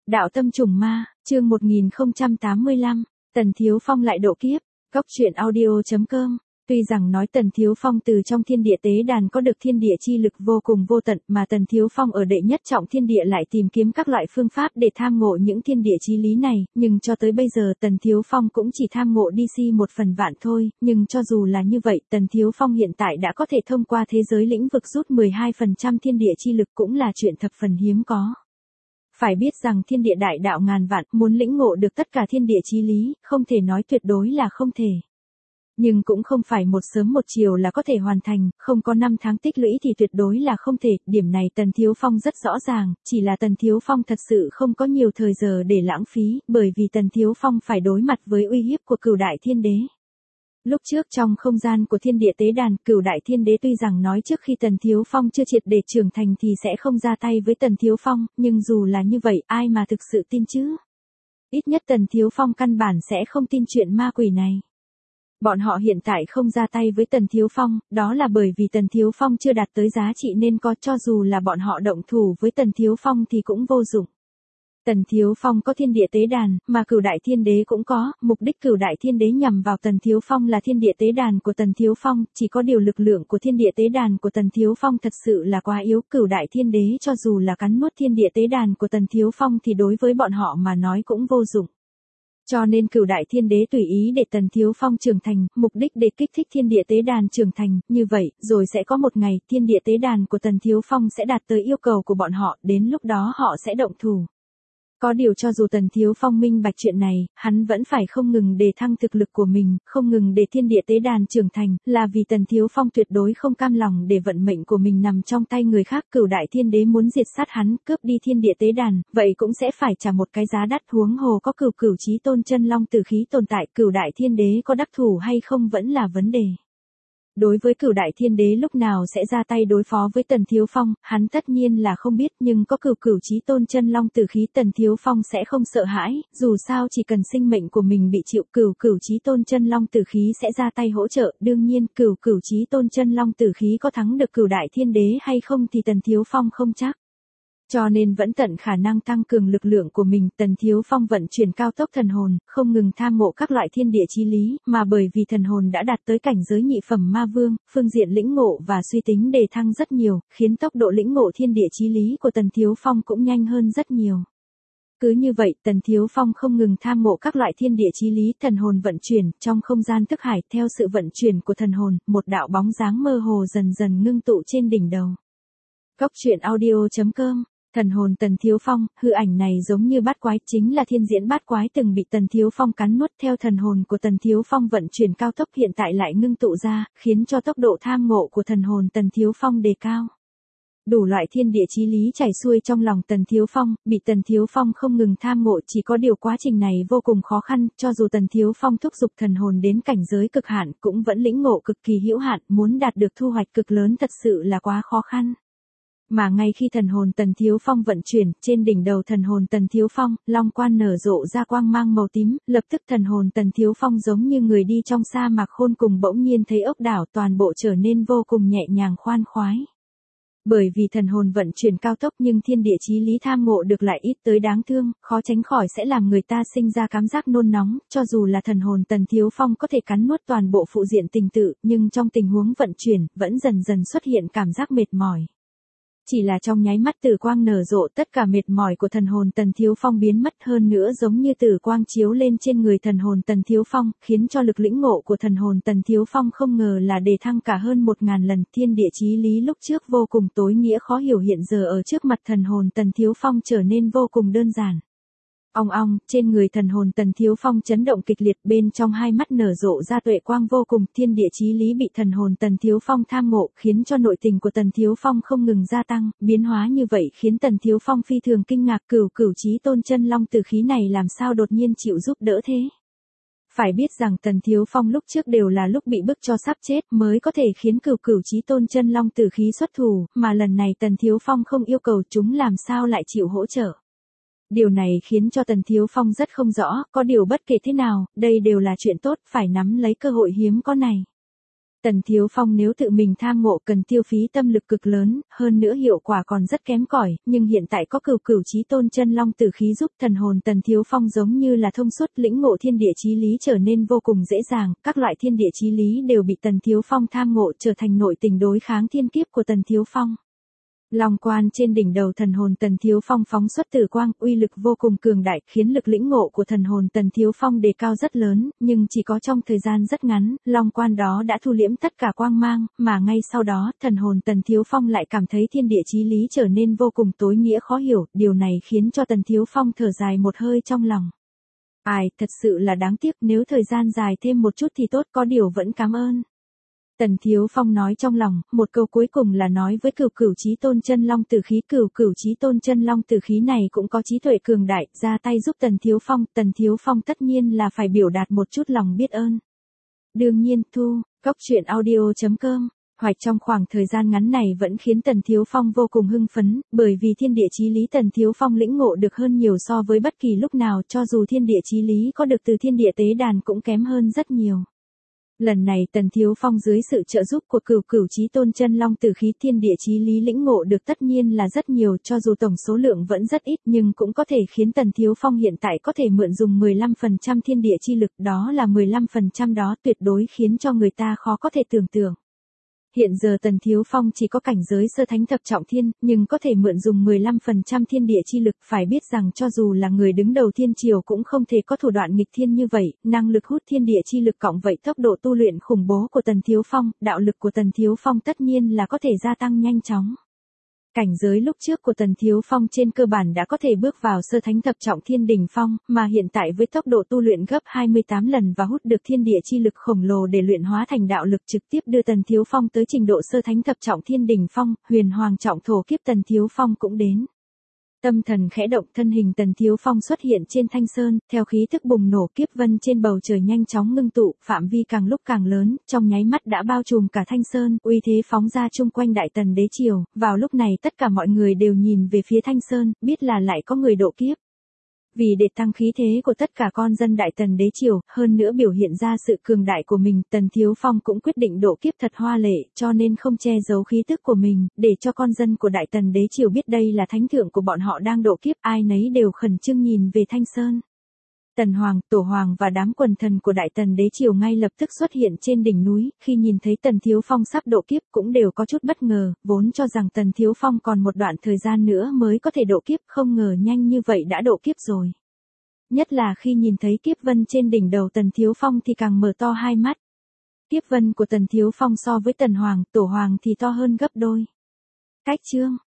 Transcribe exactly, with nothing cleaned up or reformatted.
Đạo tâm trùng ma, chương một nghìn không trăm tám mươi lăm, Tần Thiếu Phong lại độ kiếp. Góc truyện audio chấm com. Tuy rằng nói Tần Thiếu Phong từ trong thiên địa tế đàn có được thiên địa chi lực vô cùng vô tận, mà Tần Thiếu Phong ở đệ nhất trọng thiên địa lại tìm kiếm các loại phương pháp để tham ngộ những thiên địa chí lý này, nhưng cho tới bây giờ Tần Thiếu Phong cũng chỉ tham ngộ đi si một phần vạn thôi, nhưng cho dù là như vậy, Tần Thiếu Phong hiện tại đã có thể thông qua thế giới lĩnh vực rút mười hai phần trăm thiên địa chi lực, cũng là chuyện thập phần hiếm có. Phải biết rằng thiên địa đại đạo ngàn vạn, muốn lĩnh ngộ được tất cả thiên địa chí lý, không thể nói tuyệt đối là không thể. Nhưng cũng không phải một sớm một chiều là có thể hoàn thành, không có năm tháng tích lũy thì tuyệt đối là không thể, điểm này Tần Thiếu Phong rất rõ ràng, chỉ là Tần Thiếu Phong thật sự không có nhiều thời giờ để lãng phí, bởi vì Tần Thiếu Phong phải đối mặt với uy hiếp của Cửu Đại Thiên Đế. Lúc trước trong không gian của thiên địa tế đàn, Cửu Đại Thiên Đế tuy rằng nói trước khi Tần Thiếu Phong chưa triệt để trưởng thành thì sẽ không ra tay với Tần Thiếu Phong, nhưng dù là như vậy, ai mà thực sự tin chứ? Ít nhất Tần Thiếu Phong căn bản sẽ không tin chuyện ma quỷ này. Bọn họ hiện tại không ra tay với Tần Thiếu Phong, đó là bởi vì Tần Thiếu Phong chưa đạt tới giá trị nên có, cho dù là bọn họ động thủ với Tần Thiếu Phong thì cũng vô dụng. Tần Thiếu Phong có thiên địa tế đàn, mà Cửu Đại Thiên Đế cũng có, mục đích Cửu Đại Thiên Đế nhằm vào Tần Thiếu Phong là thiên địa tế đàn của Tần Thiếu Phong, chỉ có điều lực lượng của thiên địa tế đàn của Tần Thiếu Phong thật sự là quá yếu, Cửu Đại Thiên Đế cho dù là cắn nuốt thiên địa tế đàn của Tần Thiếu Phong thì đối với bọn họ mà nói cũng vô dụng. Cho nên Cửu Đại Thiên Đế tùy ý để Tần Thiếu Phong trưởng thành, mục đích để kích thích thiên địa tế đàn trưởng thành, như vậy, rồi sẽ có một ngày, thiên địa tế đàn của Tần Thiếu Phong sẽ đạt tới yêu cầu của bọn họ, đến lúc đó họ sẽ động thủ. Có điều cho dù Tần Thiếu Phong minh bạch chuyện này, hắn vẫn phải không ngừng đề thăng thực lực của mình, không ngừng để thiên địa tế đàn trưởng thành, là vì Tần Thiếu Phong tuyệt đối không cam lòng để vận mệnh của mình nằm trong tay người khác. Cửu Đại Thiên Đế muốn diệt sát hắn, cướp đi thiên địa tế đàn, vậy cũng sẽ phải trả một cái giá đắt, huống hồ có Cửu Cửu Chí Tôn chân long tử khí tồn tại, Cửu Đại Thiên Đế có đắc thủ hay không vẫn là vấn đề. Đối với Cửu Đại Thiên Đế lúc nào sẽ ra tay đối phó với Tần Thiếu Phong, hắn tất nhiên là không biết, nhưng có Cửu Cửu Chí Tôn chân long tử khí Tần Thiếu Phong sẽ không sợ hãi, dù sao chỉ cần sinh mệnh của mình bị chịu, Cửu Cửu Chí Tôn chân long tử khí sẽ ra tay hỗ trợ, đương nhiên, Cửu Cửu Chí Tôn chân long tử khí có thắng được Cửu Đại Thiên Đế hay không thì Tần Thiếu Phong không chắc. Cho nên vẫn tận khả năng tăng cường lực lượng của mình, Tần Thiếu Phong vận chuyển cao tốc thần hồn, không ngừng tham ngộ các loại thiên địa chí lý, mà bởi vì thần hồn đã đạt tới cảnh giới nhị phẩm ma vương, phương diện lĩnh ngộ và suy tính đề thăng rất nhiều, khiến tốc độ lĩnh ngộ thiên địa chí lý của Tần Thiếu Phong cũng nhanh hơn rất nhiều. Cứ như vậy, Tần Thiếu Phong không ngừng tham ngộ các loại thiên địa chí lý, thần hồn vận chuyển, trong không gian thức hải, theo sự vận chuyển của thần hồn, một đạo bóng dáng mơ hồ dần dần ngưng tụ trên đỉnh đầu. Góc truyện audio chấm com. Thần hồn Tần Thiếu Phong, hư ảnh này giống như bát quái, chính là thiên diễn bát quái từng bị Tần Thiếu Phong cắn nuốt, theo thần hồn của Tần Thiếu Phong vận chuyển cao tốc hiện tại lại ngưng tụ ra, khiến cho tốc độ tham ngộ của thần hồn Tần Thiếu Phong đề cao. Đủ loại thiên địa chí lý chảy xuôi trong lòng Tần Thiếu Phong, bị Tần Thiếu Phong không ngừng tham ngộ, chỉ có điều quá trình này vô cùng khó khăn, cho dù Tần Thiếu Phong thúc giục thần hồn đến cảnh giới cực hạn, cũng vẫn lĩnh ngộ cực kỳ hữu hạn, muốn đạt được thu hoạch cực lớn thật sự là quá khó khăn. Mà ngay khi thần hồn Tần Thiếu Phong vận chuyển, trên đỉnh đầu thần hồn Tần Thiếu Phong, long quan nở rộ ra quang mang màu tím, lập tức thần hồn Tần Thiếu Phong giống như người đi trong sa mạc khôn cùng bỗng nhiên thấy ốc đảo, toàn bộ trở nên vô cùng nhẹ nhàng khoan khoái. Bởi vì thần hồn vận chuyển cao tốc nhưng thiên địa chí lý tham ngộ được lại ít tới đáng thương, khó tránh khỏi sẽ làm người ta sinh ra cảm giác nôn nóng, cho dù là thần hồn Tần Thiếu Phong có thể cắn nuốt toàn bộ phụ diện tình tự, nhưng trong tình huống vận chuyển, vẫn dần dần xuất hiện cảm giác mệt mỏi. Chỉ là trong nháy mắt tử quang nở rộ, tất cả mệt mỏi của thần hồn Tần Thiếu Phong biến mất, hơn nữa giống như tử quang chiếu lên trên người thần hồn Tần Thiếu Phong, khiến cho lực lĩnh ngộ của thần hồn Tần Thiếu Phong không ngờ là đề thăng cả hơn một ngàn lần, thiên địa chí lý lúc trước vô cùng tối nghĩa khó hiểu hiện giờ ở trước mặt thần hồn Tần Thiếu Phong trở nên vô cùng đơn giản. Ong ong, trên người thần hồn Tần Thiếu Phong chấn động kịch liệt, bên trong hai mắt nở rộ ra tuệ quang vô cùng, thiên địa chí lý bị thần hồn Tần Thiếu Phong tham ngộ, khiến cho nội tình của Tần Thiếu Phong không ngừng gia tăng, biến hóa như vậy khiến Tần Thiếu Phong phi thường kinh ngạc, Cửu Cửu Chí Tôn chân long tử khí này làm sao đột nhiên chịu giúp đỡ thế. Phải biết rằng Tần Thiếu Phong lúc trước đều là lúc bị bức cho sắp chết mới có thể khiến Cửu Cửu Chí Tôn chân long tử khí xuất thủ, mà lần này Tần Thiếu Phong không yêu cầu chúng làm sao lại chịu hỗ trợ. Điều này khiến cho Tần Thiếu Phong rất không rõ, có điều bất kể thế nào, đây đều là chuyện tốt, phải nắm lấy cơ hội hiếm có này. Tần Thiếu Phong nếu tự mình tham ngộ cần tiêu phí tâm lực cực lớn, hơn nữa hiệu quả còn rất kém cỏi, nhưng hiện tại có Cửu Cửu Chí Tôn Chân Long Tử khí giúp thần hồn Tần Thiếu Phong giống như là thông suốt, lĩnh ngộ thiên địa chí lý trở nên vô cùng dễ dàng, các loại thiên địa chí lý đều bị Tần Thiếu Phong tham ngộ trở thành nội tình đối kháng thiên kiếp của Tần Thiếu Phong. Long quan trên đỉnh đầu thần hồn Tần Thiếu Phong phóng xuất tử quang, uy lực vô cùng cường đại, khiến lực lĩnh ngộ của thần hồn Tần Thiếu Phong đề cao rất lớn, nhưng chỉ có trong thời gian rất ngắn, long quan đó đã thu liễm tất cả quang mang, mà ngay sau đó, thần hồn Tần Thiếu Phong lại cảm thấy thiên địa chí lý trở nên vô cùng tối nghĩa khó hiểu, điều này khiến cho Tần Thiếu Phong thở dài một hơi trong lòng. Ai, thật sự là đáng tiếc, nếu thời gian dài thêm một chút thì tốt, có điều vẫn cảm ơn. Tần Thiếu Phong nói trong lòng, một câu cuối cùng là nói với Cửu Cửu Chí Tôn Chân Long Tử khí. Cửu Cửu Chí Tôn Chân Long Tử khí này cũng có trí tuệ cường đại, ra tay giúp Tần Thiếu Phong, Tần Thiếu Phong tất nhiên là phải biểu đạt một chút lòng biết ơn. Đương nhiên, thu, góc truyện audio chấm com, hoạch trong khoảng thời gian ngắn này vẫn khiến Tần Thiếu Phong vô cùng hưng phấn, bởi vì thiên địa chí lý Tần Thiếu Phong lĩnh ngộ được hơn nhiều so với bất kỳ lúc nào, cho dù thiên địa chí lý có được từ thiên địa tế đàn cũng kém hơn rất nhiều. Lần này Tần Thiếu Phong dưới sự trợ giúp của Cửu Cửu Chí Tôn Chân Long Tử khí, thiên địa chí lý lĩnh ngộ được tất nhiên là rất nhiều, cho dù tổng số lượng vẫn rất ít nhưng cũng có thể khiến Tần Thiếu Phong hiện tại có thể mượn dùng mười lăm phần trăm thiên địa chi lực, đó là mười lăm phần trăm đó tuyệt đối khiến cho người ta khó có thể tưởng tượng. Hiện giờ Tần Thiếu Phong chỉ có cảnh giới sơ thánh thập trọng thiên, nhưng có thể mượn dùng mười lăm phần trăm thiên địa chi lực, phải biết rằng cho dù là người đứng đầu thiên triều cũng không thể có thủ đoạn nghịch thiên như vậy, năng lực hút thiên địa chi lực cộng vậy tốc độ tu luyện khủng bố của Tần Thiếu Phong, đạo lực của Tần Thiếu Phong tất nhiên là có thể gia tăng nhanh chóng. Cảnh giới lúc trước của Tần Thiếu Phong trên cơ bản đã có thể bước vào sơ thánh thập trọng thiên đỉnh phong, mà hiện tại với tốc độ tu luyện gấp hai mươi tám lần và hút được thiên địa chi lực khổng lồ để luyện hóa thành đạo lực, trực tiếp đưa Tần Thiếu Phong tới trình độ sơ thánh thập trọng thiên đỉnh phong, huyền hoàng trọng thổ kiếp Tần Thiếu Phong cũng đến. Tâm thần khẽ động, thân hình Tần Thiếu Phong xuất hiện trên thanh sơn, theo khí thức bùng nổ, kiếp vân trên bầu trời nhanh chóng ngưng tụ, phạm vi càng lúc càng lớn, trong nháy mắt đã bao trùm cả thanh sơn, uy thế phóng ra chung quanh Đại Tần đế triều. Vào lúc này tất cả mọi người đều nhìn về phía thanh sơn, biết là lại có người độ kiếp. Vì để tăng khí thế của tất cả con dân Đại Tần đế triều, hơn nữa biểu hiện ra sự cường đại của mình, Tần Thiếu Phong cũng quyết định độ kiếp thật hoa lệ, cho nên không che giấu khí tức của mình, để cho con dân của Đại Tần đế triều biết đây là thánh thượng của bọn họ đang độ kiếp, ai nấy đều khẩn trương nhìn về Thanh Sơn. Tần Hoàng, Tổ Hoàng và đám quần thần của Đại Tần đế triều ngay lập tức xuất hiện trên đỉnh núi, khi nhìn thấy Tần Thiếu Phong sắp độ kiếp cũng đều có chút bất ngờ, vốn cho rằng Tần Thiếu Phong còn một đoạn thời gian nữa mới có thể độ kiếp, không ngờ nhanh như vậy đã độ kiếp rồi. Nhất là khi nhìn thấy kiếp vân trên đỉnh đầu Tần Thiếu Phong thì càng mở to hai mắt. Kiếp vân của Tần Thiếu Phong so với Tần Hoàng, Tổ Hoàng thì to hơn gấp đôi. Cách chương